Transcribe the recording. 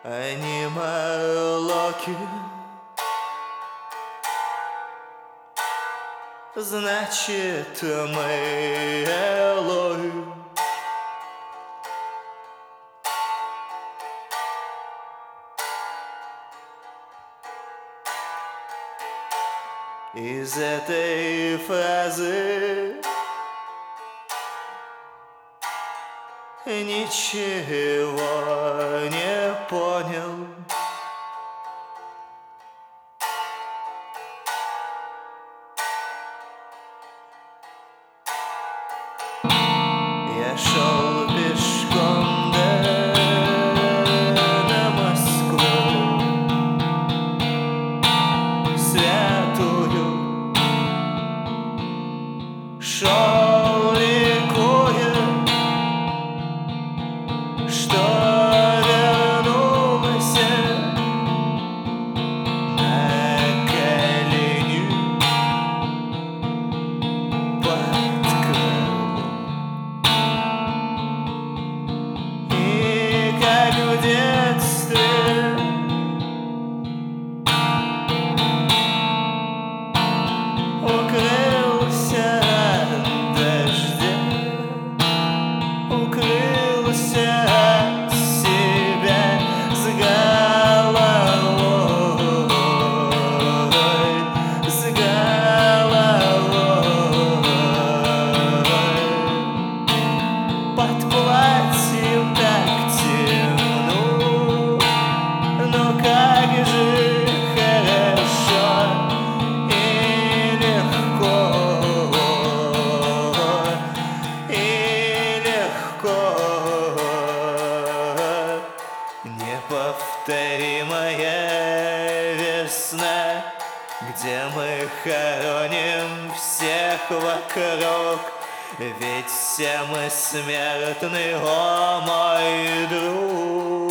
анималоки. Значит, мы Элой. Из этой фразы ничего не понял. Я шел пешком на Москву святую, шел ликуя, что вернулся на колени под крылом. И как в детстве укрылся от дождя, укрылся от себя с головой, с головой. Под платьем так темно, но как же хорошо и легко, и легко. Неповторимая весна, где мы хороним всех вокруг. Ведь все мы смертны, о мой друг.